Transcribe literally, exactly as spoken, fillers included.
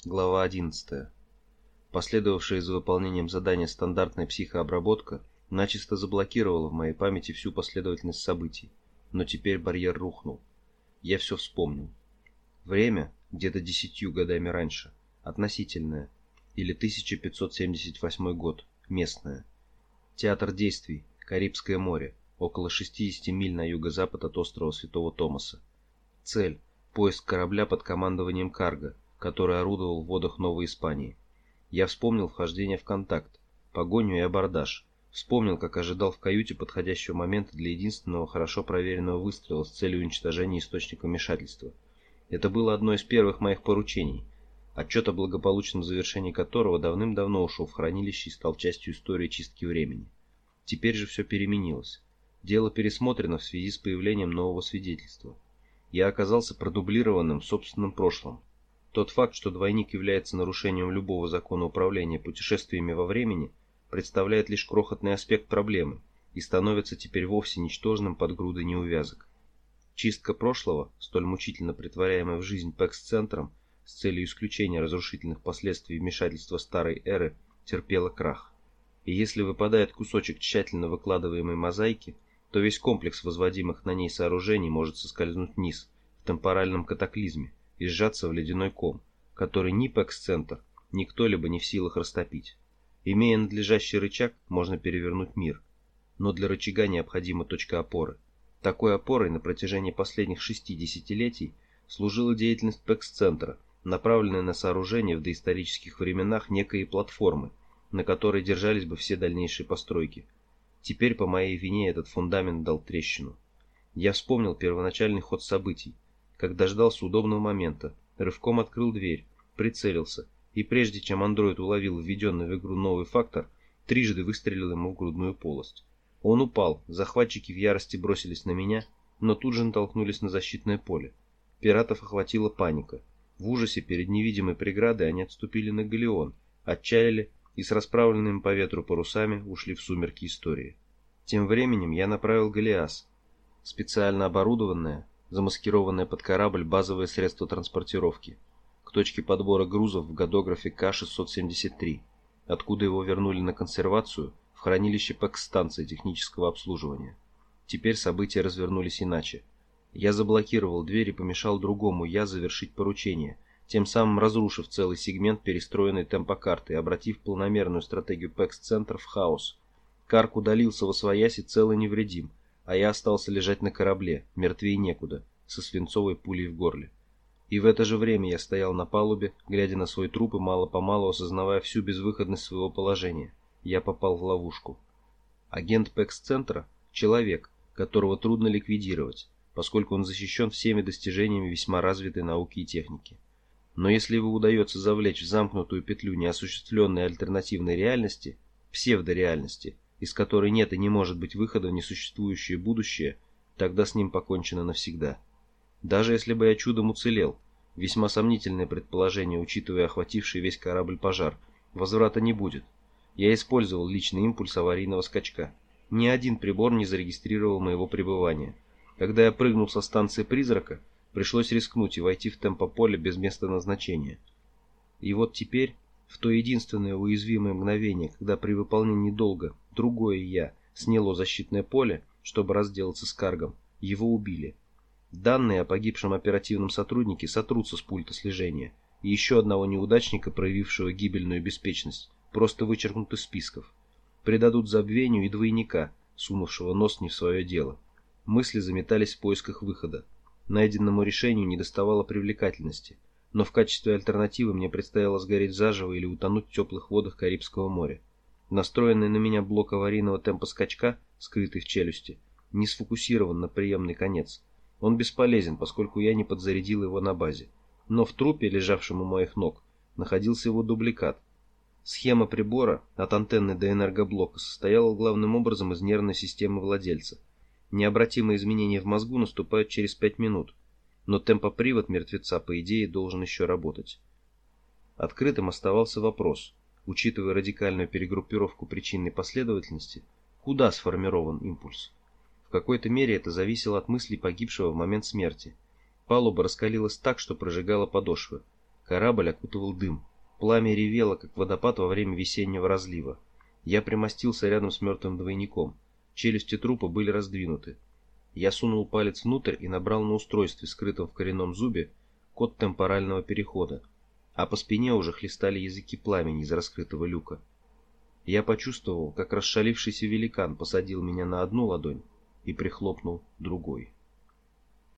Глава одиннадцатая. Последовавшая за выполнением задания стандартная психообработка начисто заблокировала в моей памяти всю последовательность событий, но теперь барьер рухнул. Я все вспомнил. Время, где-то десятью годами раньше, относительное, или тысяча пятьсот семьдесят восьмой год, местное. Театр действий, Карибское море, около шестидесяти миль на юго-запад от острова Святого Томаса. Цель – поиск корабля под командованием Карго, который орудовал в водах Новой Испании. Я вспомнил вхождение в контакт, погоню и абордаж. Вспомнил, как ожидал в каюте подходящего момента для единственного хорошо проверенного выстрела с целью уничтожения источника вмешательства. Это было одно из первых моих поручений, отчет о благополучном завершении которого давным-давно ушел в хранилище и стал частью истории чистки времени. Теперь же все переменилось. Дело пересмотрено в связи с появлением нового свидетельства. Я оказался продублированным в собственном прошлом. Тот факт, что двойник является нарушением любого закона управления путешествиями во времени, представляет лишь крохотный аспект проблемы и становится теперь вовсе ничтожным под грудой неувязок. Чистка прошлого, столь мучительно претворяемая в жизнь Пэкс-центром с целью исключения разрушительных последствий вмешательства старой эры, терпела крах. И если выпадает кусочек тщательно выкладываемой мозаики, то весь комплекс возводимых на ней сооружений может соскользнуть вниз, в темпоральном катаклизме, и сжаться в ледяной ком, который ни Пэкс-центр, ни кто-либо не в силах растопить. Имея надлежащий рычаг, можно перевернуть мир. Но для рычага необходима точка опоры. Такой опорой на протяжении последних шести десятилетий служила деятельность Пэкс-центра, направленная на сооружение в доисторических временах некой платформы, на которой держались бы все дальнейшие постройки. Теперь по моей вине этот фундамент дал трещину. Я вспомнил первоначальный ход событий. Когда ждался удобного момента, рывком открыл дверь, прицелился, и прежде чем андроид уловил введенный в игру новый фактор, трижды выстрелил ему в грудную полость. Он упал, захватчики в ярости бросились на меня, но тут же натолкнулись на защитное поле. Пиратов охватила паника. В ужасе перед невидимой преградой они отступили на галеон, отчалили и с расправленными по ветру парусами ушли в сумерки истории. Тем временем я направил Голиас, специально оборудованное, замаскированное под корабль базовое средство транспортировки, к точке подбора грузов в гадографе К шестьсот семьдесят три, откуда его вернули на консервацию в хранилище Пэкс-станции технического обслуживания. Теперь события развернулись иначе. Я заблокировал дверь и помешал другому «я» завершить поручение, тем самым разрушив целый сегмент перестроенной темпокарты и обратив планомерную стратегию Пэкс-центра в хаос. Карк удалился восвояси цел и невредим, а я остался лежать на корабле, мертвее некуда, со свинцовой пулей в горле. И в это же время я стоял на палубе, глядя на свой труп и мало-помалу осознавая всю безвыходность своего положения. Я попал в ловушку. Агент Пэкс-центра – человек, которого трудно ликвидировать, поскольку он защищен всеми достижениями весьма развитой науки и техники. Но если его удается завлечь в замкнутую петлю неосуществленной альтернативной реальности, псевдореальности, из которой нет и не может быть выхода в несуществующее будущее, тогда с ним покончено навсегда. Даже если бы я чудом уцелел, весьма сомнительное предположение, учитывая охвативший весь корабль пожар, возврата не будет. Я использовал личный импульс аварийного скачка. Ни один прибор не зарегистрировал моего пребывания. Когда я прыгнул со станции «Призрака», пришлось рискнуть и войти в темпополе без места назначения. И вот теперь, в то единственное уязвимое мгновение, когда при выполнении долга другое «я» сняло защитное поле, чтобы разделаться с Каргом, его убили. Данные о погибшем оперативном сотруднике сотрутся с пульта слежения, и еще одного неудачника, проявившего гибельную беспечность, просто вычеркнут из списков. Предадут забвению и двойника, сунувшего нос не в свое дело. Мысли заметались в поисках выхода. Найденному решению недоставало привлекательности, но в качестве альтернативы мне предстояло сгореть заживо или утонуть в теплых водах Карибского моря. Настроенный на меня блок аварийного темпа скачка, скрытый в челюсти, не сфокусирован на приемный конец. Он бесполезен, поскольку я не подзарядил его на базе. Но в трупе, лежавшем у моих ног, находился его дубликат. Схема прибора от антенны до энергоблока состояла главным образом из нервной системы владельца. Необратимые изменения в мозгу наступают через пять минут, но темпопривод мертвеца, по идее, должен еще работать. Открытым оставался вопрос, учитывая радикальную перегруппировку причинной последовательности, куда сформирован импульс. В какой-то мере это зависело от мыслей погибшего в момент смерти. Палуба раскалилась так, что прожигала подошвы. Корабль окутывал дым. Пламя ревело, как водопад во время весеннего разлива. Я примостился рядом с мертвым двойником. Челюсти трупа были раздвинуты. Я сунул палец внутрь и набрал на устройстве, скрытом в коренном зубе, код темпорального перехода, а по спине уже хлестали языки пламени из раскрытого люка. Я почувствовал, как расшалившийся великан посадил меня на одну ладонь и прихлопнул другой.